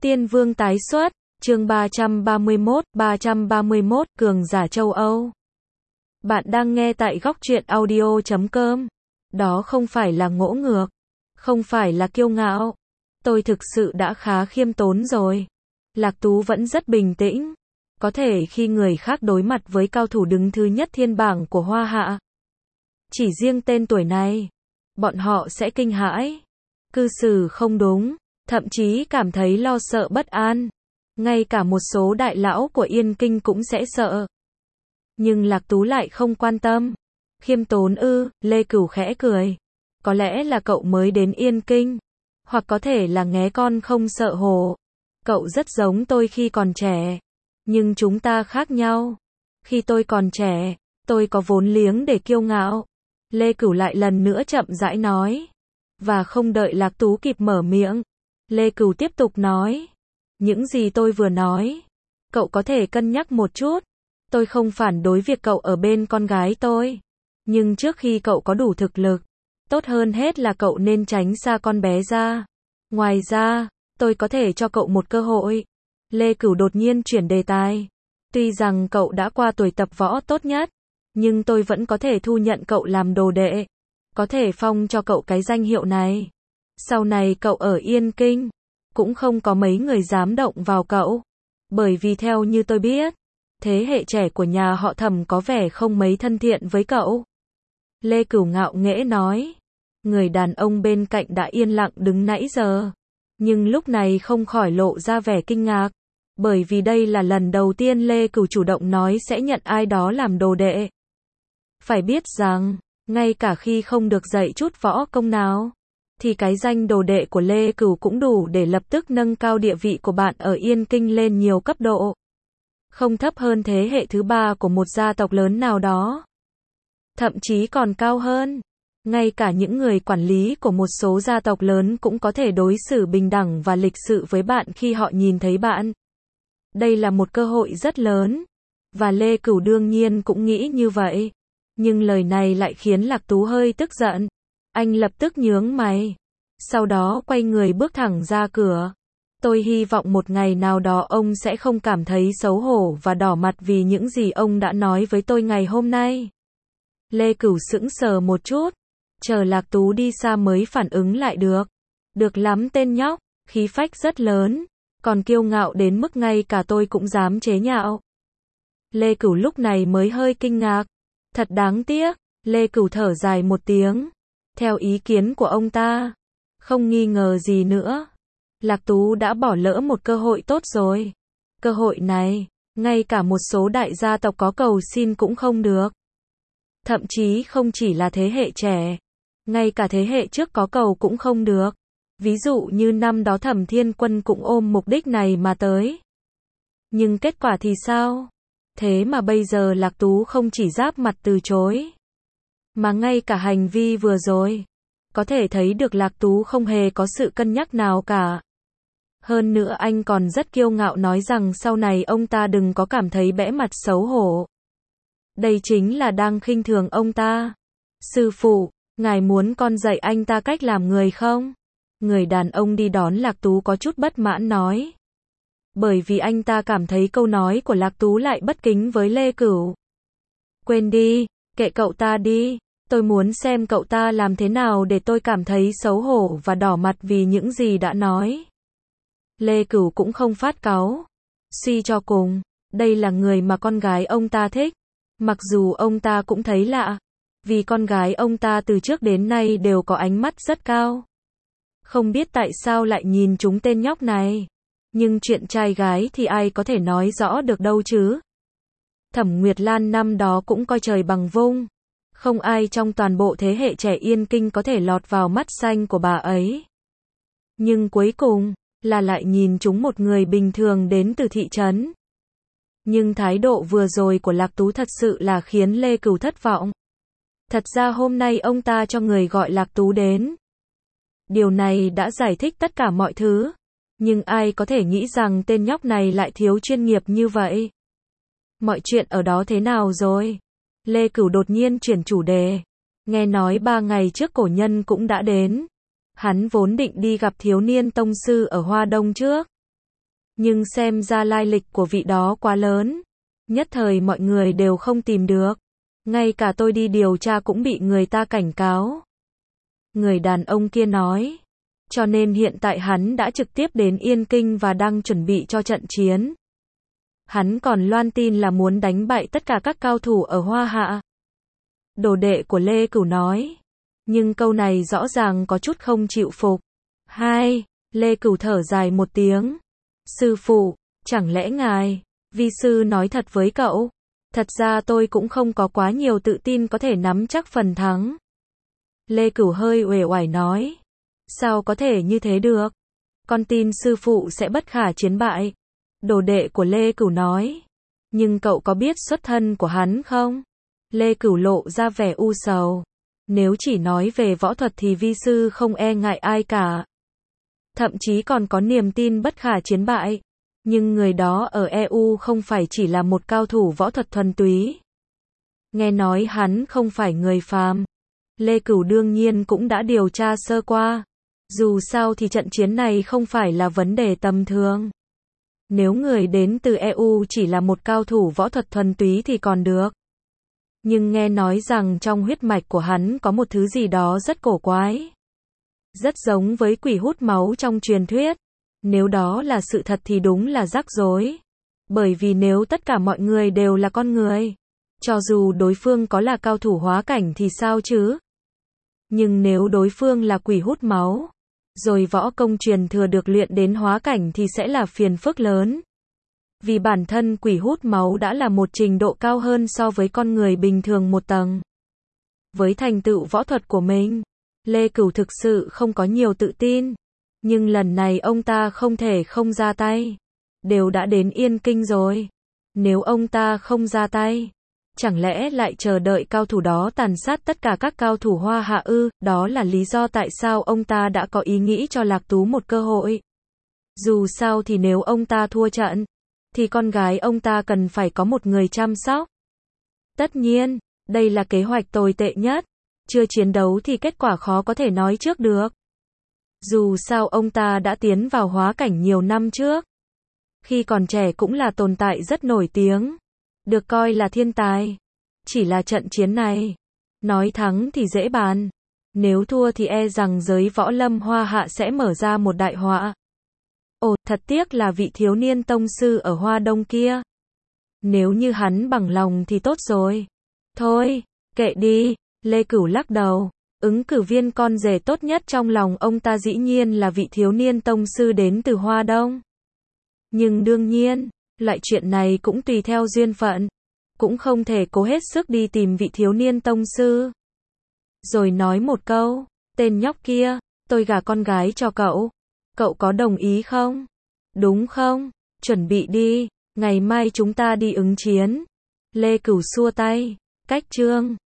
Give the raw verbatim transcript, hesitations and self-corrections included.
Tiên Vương tái xuất, chương ba trăm ba mươi mốt, ba trăm ba mươi mốt, cường giả châu Âu. Bạn đang nghe tại góc truyện audio chấm com. Đó không phải là ngỗ ngược, không phải là kiêu ngạo. Tôi thực sự đã khá khiêm tốn rồi. Lạc Tú vẫn rất bình tĩnh. Có thể khi người khác đối mặt với cao thủ đứng thứ nhất thiên bảng của Hoa Hạ, chỉ riêng tên tuổi này, bọn họ sẽ kinh hãi, cư xử không đúng, thậm chí cảm thấy lo sợ bất an. Ngay cả một số đại lão của Yên Kinh cũng sẽ sợ. Nhưng Lạc Tú lại không quan tâm. Khiêm tốn ư? Lê Cửu khẽ cười. Có lẽ là cậu mới đến Yên Kinh, hoặc có thể là nghé con không sợ hổ. Cậu rất giống tôi khi còn trẻ, nhưng chúng ta khác nhau. Khi tôi còn trẻ, tôi có vốn liếng để kiêu ngạo. Lê Cửu lại lần nữa chậm rãi nói. Và không đợi Lạc Tú kịp mở miệng, Lê Cửu tiếp tục nói. Những gì tôi vừa nói, cậu có thể cân nhắc một chút. Tôi không phản đối việc cậu ở bên con gái tôi. Nhưng trước khi cậu có đủ thực lực, tốt hơn hết là cậu nên tránh xa con bé ra. Ngoài ra, tôi có thể cho cậu một cơ hội. Lê Cửu đột nhiên chuyển đề tài. Tuy rằng cậu đã qua tuổi tập võ tốt nhất, nhưng tôi vẫn có thể thu nhận cậu làm đồ đệ. Có thể phong cho cậu cái danh hiệu này. Sau này cậu ở Yên Kinh, cũng không có mấy người dám động vào cậu. Bởi vì theo như tôi biết, thế hệ trẻ của nhà họ Thẩm có vẻ không mấy thân thiện với cậu. Lê Cửu ngạo nghễ nói. Người đàn ông bên cạnh đã yên lặng đứng nãy giờ, nhưng lúc này không khỏi lộ ra vẻ kinh ngạc. Bởi vì đây là lần đầu tiên Lê Cửu chủ động nói sẽ nhận ai đó làm đồ đệ. Phải biết rằng, ngay cả khi không được dạy chút võ công nào, thì cái danh đồ đệ của Lê Cửu cũng đủ để lập tức nâng cao địa vị của bạn ở Yên Kinh lên nhiều cấp độ. Không thấp hơn thế hệ thứ ba của một gia tộc lớn nào đó. Thậm chí còn cao hơn. Ngay cả những người quản lý của một số gia tộc lớn cũng có thể đối xử bình đẳng và lịch sự với bạn khi họ nhìn thấy bạn. Đây là một cơ hội rất lớn. Và Lê Cửu đương nhiên cũng nghĩ như vậy. Nhưng lời này lại khiến Lạc Tú hơi tức giận. Anh lập tức nhướng mày. Sau đó quay người bước thẳng ra cửa. Tôi hy vọng một ngày nào đó ông sẽ không cảm thấy xấu hổ và đỏ mặt vì những gì ông đã nói với tôi ngày hôm nay. Lê Cửu sững sờ một chút. Chờ Lạc Tú đi xa mới phản ứng lại được. Được lắm tên nhóc, khí phách rất lớn. Còn kiêu ngạo đến mức ngay cả tôi cũng dám chế nhạo. Lê Cửu lúc này mới hơi kinh ngạc. Thật đáng tiếc. Lê Cửu thở dài một tiếng. Theo ý kiến của ông ta, không nghi ngờ gì nữa, Lạc Tú đã bỏ lỡ một cơ hội tốt rồi. Cơ hội này, ngay cả một số đại gia tộc có cầu xin cũng không được. Thậm chí không chỉ là thế hệ trẻ, ngay cả thế hệ trước có cầu cũng không được. Ví dụ như năm đó Thẩm Thiên Quân cũng ôm mục đích này mà tới. Nhưng kết quả thì sao? Thế mà bây giờ Lạc Tú không chỉ giáp mặt từ chối, mà ngay cả hành vi vừa rồi, có thể thấy được Lạc Tú không hề có sự cân nhắc nào cả. Hơn nữa anh còn rất kiêu ngạo nói rằng sau này ông ta đừng có cảm thấy bẽ mặt xấu hổ. Đây chính là đang khinh thường ông ta. Sư phụ, ngài muốn con dạy anh ta cách làm người không? Người đàn ông đi đón Lạc Tú có chút bất mãn nói. Bởi vì anh ta cảm thấy câu nói của Lạc Tú lại bất kính với Lê Cửu. Quên đi, kệ cậu ta đi. Tôi muốn xem cậu ta làm thế nào để tôi cảm thấy xấu hổ và đỏ mặt vì những gì đã nói. Lê Cửu cũng không phát cáu. Suy cho cùng, đây là người mà con gái ông ta thích. Mặc dù ông ta cũng thấy lạ, vì con gái ông ta từ trước đến nay đều có ánh mắt rất cao. Không biết tại sao lại nhìn chúng tên nhóc này. Nhưng chuyện trai gái thì ai có thể nói rõ được đâu chứ. Thẩm Nguyệt Lan năm đó cũng coi trời bằng vung. Không ai trong toàn bộ thế hệ trẻ Yên Kinh có thể lọt vào mắt xanh của bà ấy. Nhưng cuối cùng, là lại nhìn chúng một người bình thường đến từ thị trấn. Nhưng thái độ vừa rồi của Lạc Tú thật sự là khiến Lê Cửu thất vọng. Thật ra hôm nay ông ta cho người gọi Lạc Tú đến. Điều này đã giải thích tất cả mọi thứ. Nhưng ai có thể nghĩ rằng tên nhóc này lại thiếu chuyên nghiệp như vậy. Mọi chuyện ở đó thế nào rồi? Lê Cửu đột nhiên chuyển chủ đề. Nghe nói ba ngày trước cổ nhân cũng đã đến. Hắn vốn định đi gặp thiếu niên tông sư ở Hoa Đông trước. Nhưng xem ra lai lịch của vị đó quá lớn. Nhất thời mọi người đều không tìm được. Ngay cả tôi đi điều tra cũng bị người ta cảnh cáo. Người đàn ông kia nói. Cho nên hiện tại hắn đã trực tiếp đến Yên Kinh và đang chuẩn bị cho trận chiến. Hắn còn loan tin là muốn đánh bại tất cả các cao thủ ở Hoa Hạ. Đồ đệ của Lê Cửu nói. Nhưng câu này rõ ràng có chút không chịu phục. Hai, Lê Cửu thở dài một tiếng. Sư phụ, chẳng lẽ ngài, vi sư nói thật với cậu. Thật ra tôi cũng không có quá nhiều tự tin có thể nắm chắc phần thắng. Lê Cửu hơi uể oải nói. Sao có thể như thế được? Con tin sư phụ sẽ bất khả chiến bại. Đồ đệ của Lê Cửu nói. Nhưng cậu có biết xuất thân của hắn không? Lê Cửu lộ ra vẻ u sầu. Nếu chỉ nói về võ thuật thì vi sư không e ngại ai cả. Thậm chí còn có niềm tin bất khả chiến bại. Nhưng người đó ở e u không phải chỉ là một cao thủ võ thuật thuần túy. Nghe nói hắn không phải người phàm. Lê Cửu đương nhiên cũng đã điều tra sơ qua. Dù sao thì trận chiến này không phải là vấn đề tầm thường. Nếu người đến từ e u chỉ là một cao thủ võ thuật thuần túy thì còn được. Nhưng nghe nói rằng trong huyết mạch của hắn có một thứ gì đó rất cổ quái. Rất giống với quỷ hút máu trong truyền thuyết. Nếu đó là sự thật thì đúng là rắc rối. Bởi vì nếu tất cả mọi người đều là con người, cho dù đối phương có là cao thủ hóa cảnh thì sao chứ? Nhưng nếu đối phương là quỷ hút máu, rồi võ công truyền thừa được luyện đến hóa cảnh thì sẽ là phiền phức lớn. Vì bản thân quỷ hút máu đã là một trình độ cao hơn so với con người bình thường một tầng. Với thành tựu võ thuật của mình, Lê Cửu thực sự không có nhiều tự tin. Nhưng lần này ông ta không thể không ra tay. Đều đã đến Yên Kinh rồi. Nếu ông ta không ra tay, chẳng lẽ lại chờ đợi cao thủ đó tàn sát tất cả các cao thủ Hoa Hạ ư? Đó là lý do tại sao ông ta đã có ý nghĩ cho Lạc Tú một cơ hội. Dù sao thì nếu ông ta thua trận, thì con gái ông ta cần phải có một người chăm sóc. Tất nhiên, đây là kế hoạch tồi tệ nhất. Chưa chiến đấu thì kết quả khó có thể nói trước được. Dù sao ông ta đã tiến vào hóa cảnh nhiều năm trước. Khi còn trẻ cũng là tồn tại rất nổi tiếng. Được coi là thiên tài. Chỉ là trận chiến này. Nói thắng thì dễ bàn. Nếu thua thì e rằng giới võ lâm Hoa Hạ sẽ mở ra một đại họa. Ồ, thật tiếc là vị thiếu niên tông sư ở Hoa Đông kia. Nếu như hắn bằng lòng thì tốt rồi. Thôi, kệ đi. Lê Cửu lắc đầu. Ứng cử viên con rể tốt nhất trong lòng ông ta dĩ nhiên là vị thiếu niên tông sư đến từ Hoa Đông. Nhưng đương nhiên, loại chuyện này cũng tùy theo duyên phận. Cũng không thể cố hết sức đi tìm vị thiếu niên tông sư. Rồi nói một câu, tên nhóc kia, tôi gả con gái cho cậu. Cậu có đồng ý không? Đúng không? Chuẩn bị đi, ngày mai chúng ta đi ứng chiến. Lê Cửu xua tay, cách chương.